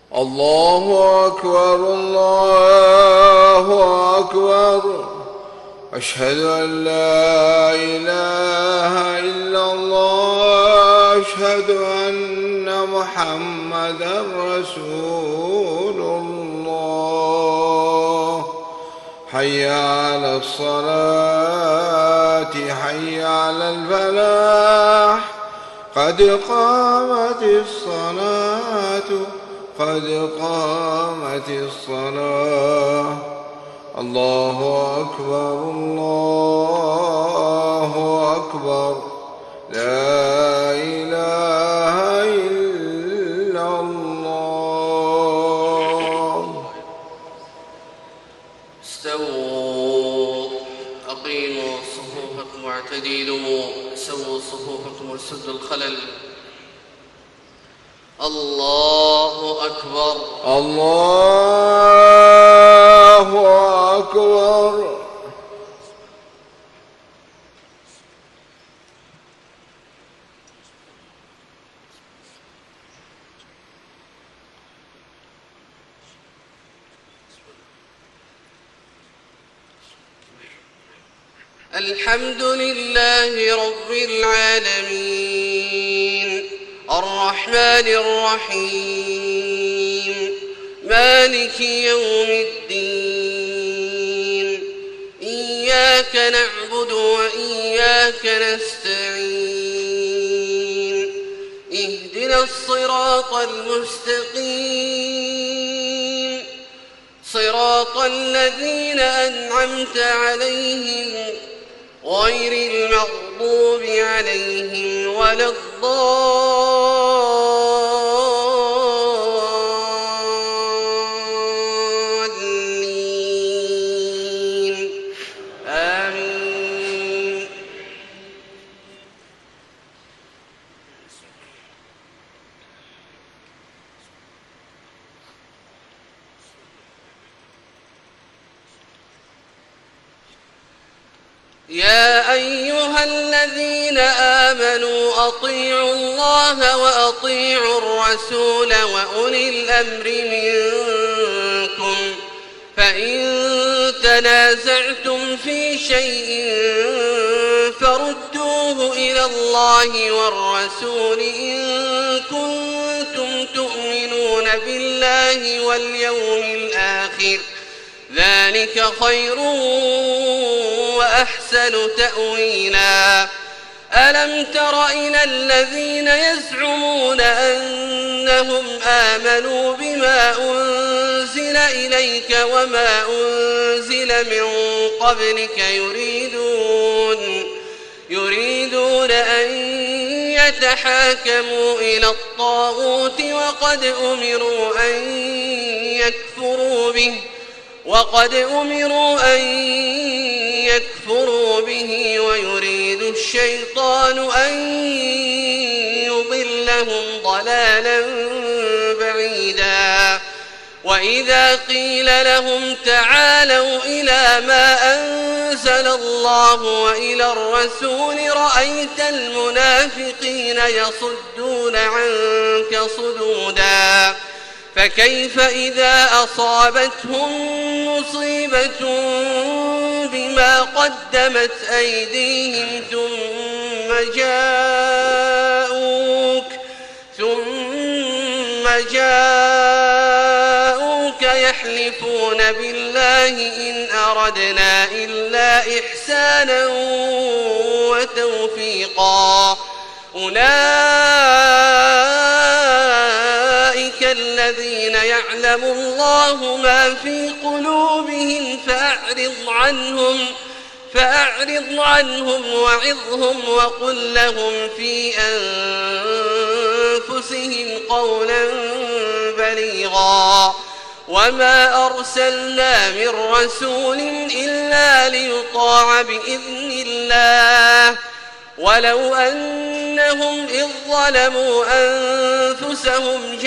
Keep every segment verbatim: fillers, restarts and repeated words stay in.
الله أكبر الله أكبر. أشهد أن لا إله إلا الله. أشهد أن محمدا رسول الله. حي على الصلاة حي على الفلاح. قد قامت الصلاة قد قامت الصلاة. الله أكبر الله أكبر. لا إله إلا الله. استووا أقيموا صفوفكم واعتدلوا. سووا صفوفكم وسدوا الخلل. الله أكبر الله أكبر. الحمد لله رب العالمين الرحمن الرحيم مالك يوم الدين. إياك نعبد وإياك نستعين. اهدنا الصراط المستقيم صراط الذين أنعمت عليهم غير المغضوب عليهم ولا الضالين. آمين. يا أيها الذين آمنوا أطيعوا الله وأطيعوا الرسول وأولي الأمر منكم. فإن تنازعتم في شيء فردوه إلى الله والرسول إن كنتم تؤمنون بالله واليوم الآخر. ذلك خير وأحسن تأويلا. ألم تر إلى الذين يزعمون أنهم آمنوا بما أنزل إليك وما أنزل من قبلك يريدون يريدون أن يتحاكموا إلى الطاغوت وقد أمروا أن يكفروا به وقد أمروا أن يكفروا به ويريد الشيطان أن يضلهم ضلالا بعيدا. وإذا قيل لهم تعالوا إلى ما أنزل الله وإلى الرسول رأيت المنافقين يصدون عنك صدودا. فكيف إذا أصابتهم مصيبة بما قدمت أيديهم ثم جاءوك ثم جاءوك يحلفون بالله إن أردنا إلا إحسانا وتوفيقا. أولئك الذين يعلم الله ما في قلوبهم فأعرض عنهم فأعرض عنهم وعظهم وقل لهم في أنفسهم قولا بليغا. وما أرسلنا من رسول إلا ليطاع بإذن الله ولو أنهم إذ ظلموا أنفسهم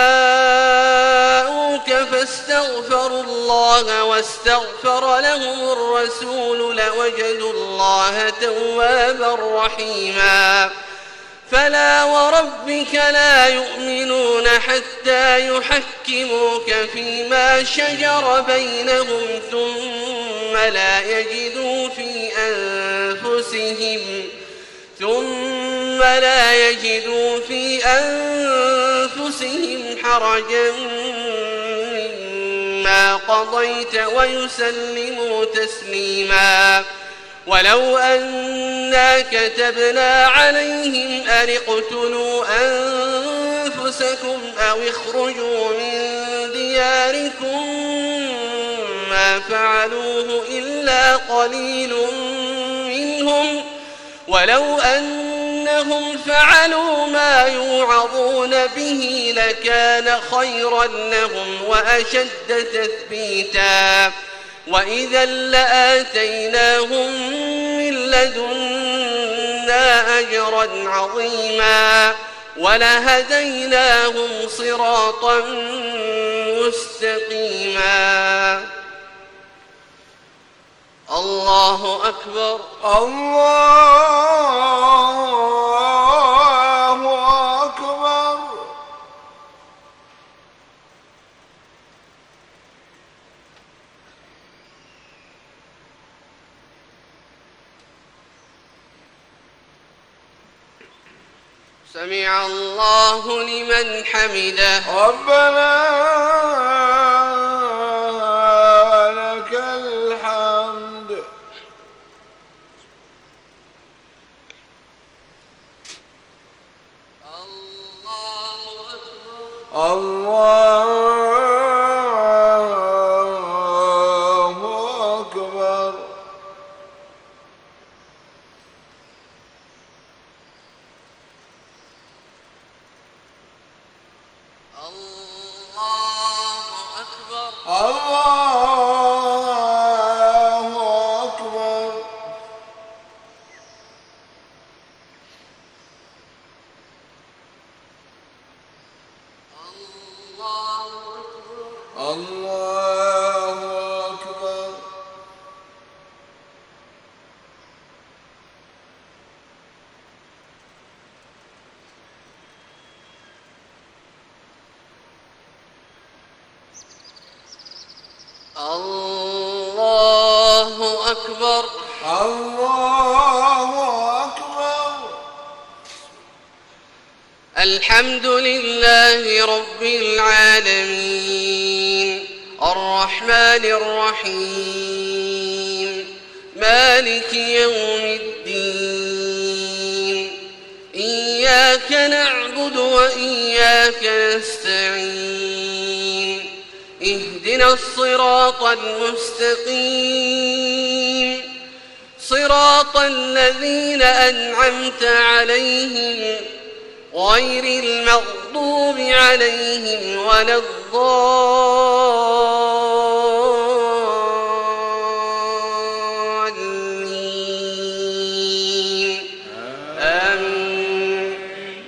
جاءوك فاستغفروا الله واستغفر لهم الرسول لوجدوا الله توابا رحيما. فلا وربك لا يؤمنون حتى يحكموك فيما شجر بينهم ثم لا يجدوا في أنفسهم ثم لا يجدوا في أنفسهم حرجا مما قضيت ويسلموا تسليما. ولو أنا كتبنا عليهم أن اقتلوا أنفسكم أو اخرجوا من دياركم ما فعلوه إلا قليل منهم ولو أنهم فعلوا ما يوعظون به لكان خيرا لهم وأشد تثبيتا وإذا لآتيناهم من لدنا أجرا عظيما ولهديناهم صراطا مستقيما. الله أكبر. الله أكبر. سمع الله لمن حمده. ربنا لك الحمد. الله أكبر. الله أكبر. الله أكبر. الله أكبر. الله أكبر. الله أكبر. الله أكبر. الحمد لله رب العالمين الرحمن الرحيم مالك يوم الدين إياك نعبد وإياك نستعين اهدنا الصراط المستقيم صراط الذين أنعمت عليهم غير المغضوب عليهم ولا الضالين آمين.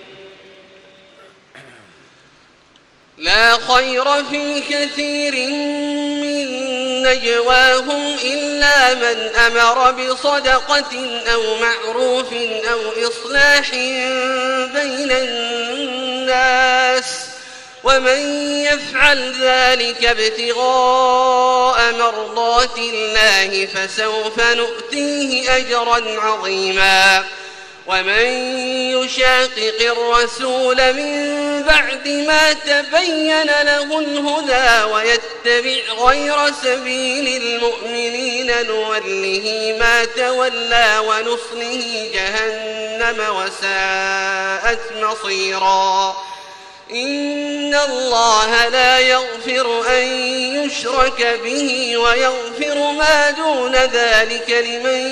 لا خير في كثير من نجواهم إلا من أمر بصدقة أو معروف أو إصلاح بين الناس ومن يفعل ذلك ابتغاء مرضات الله فسوف نؤتيه أجرا عظيما. ومن يشاقق الرسول من بعد ما تبين له الهدى ويتبع غير سبيل المؤمنين نوله ما تولى ونصله جهنم وساءت مصيرا. إن الله لا يغفر أن يشرك به ويغفر ما دون ذلك لمن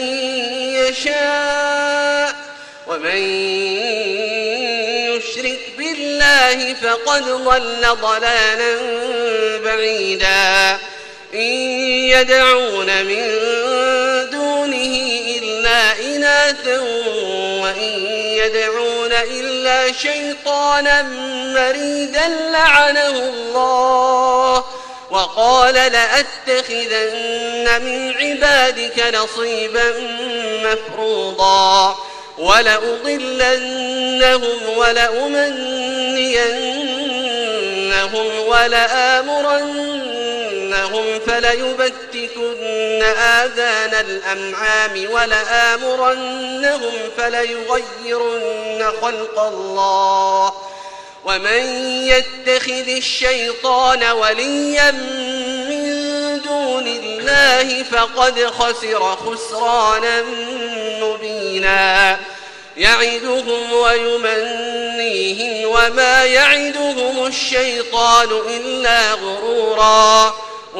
يشاء ومن يشرك بالله فقد ضل ضلالا بعيدا. إن يدعون من دونه إلا إناثا وإن يدعون إلا شيطانا مريدا لعنه الله وقال لأتخذن من عبادك نصيبا مفروضا. ولأضلنهم ولأمنينهم ولآمرنهم فليبتكن آذان الأنعام ولآمرنهم فليغيرن خلق الله ومن يتخذ الشيطان وليا من دون الله فقد خسر خسرانا مبينا يعدهم ويمنيهم وما يعدهم الشيطان إلا غرورا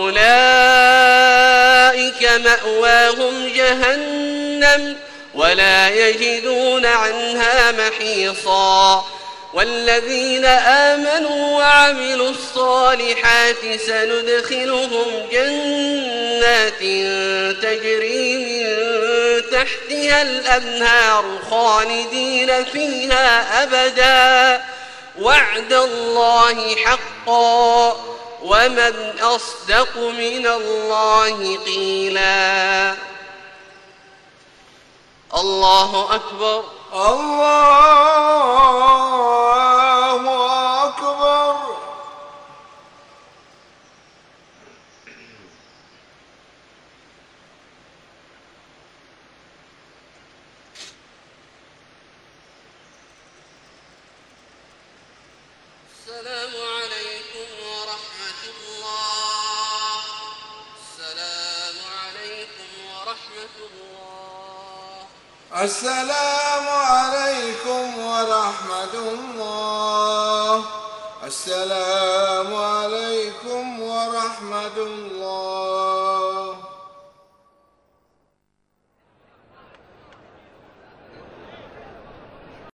أولئك مأواهم جهنم ولا يجدون عنها محيصا والذين آمنوا وعملوا الصالحات سندخلهم جنات تجري من تحتها الأنهار خالدين فيها أبدا وعد الله حقا ومن أصدق من الله قيلا. الله أكبر. الله أكبر. السلام عليكم ورحمة الله. السلام عليكم ورحمة الله. السلام عليكم ورحمة الله. السلام عليكم ورحمة الله.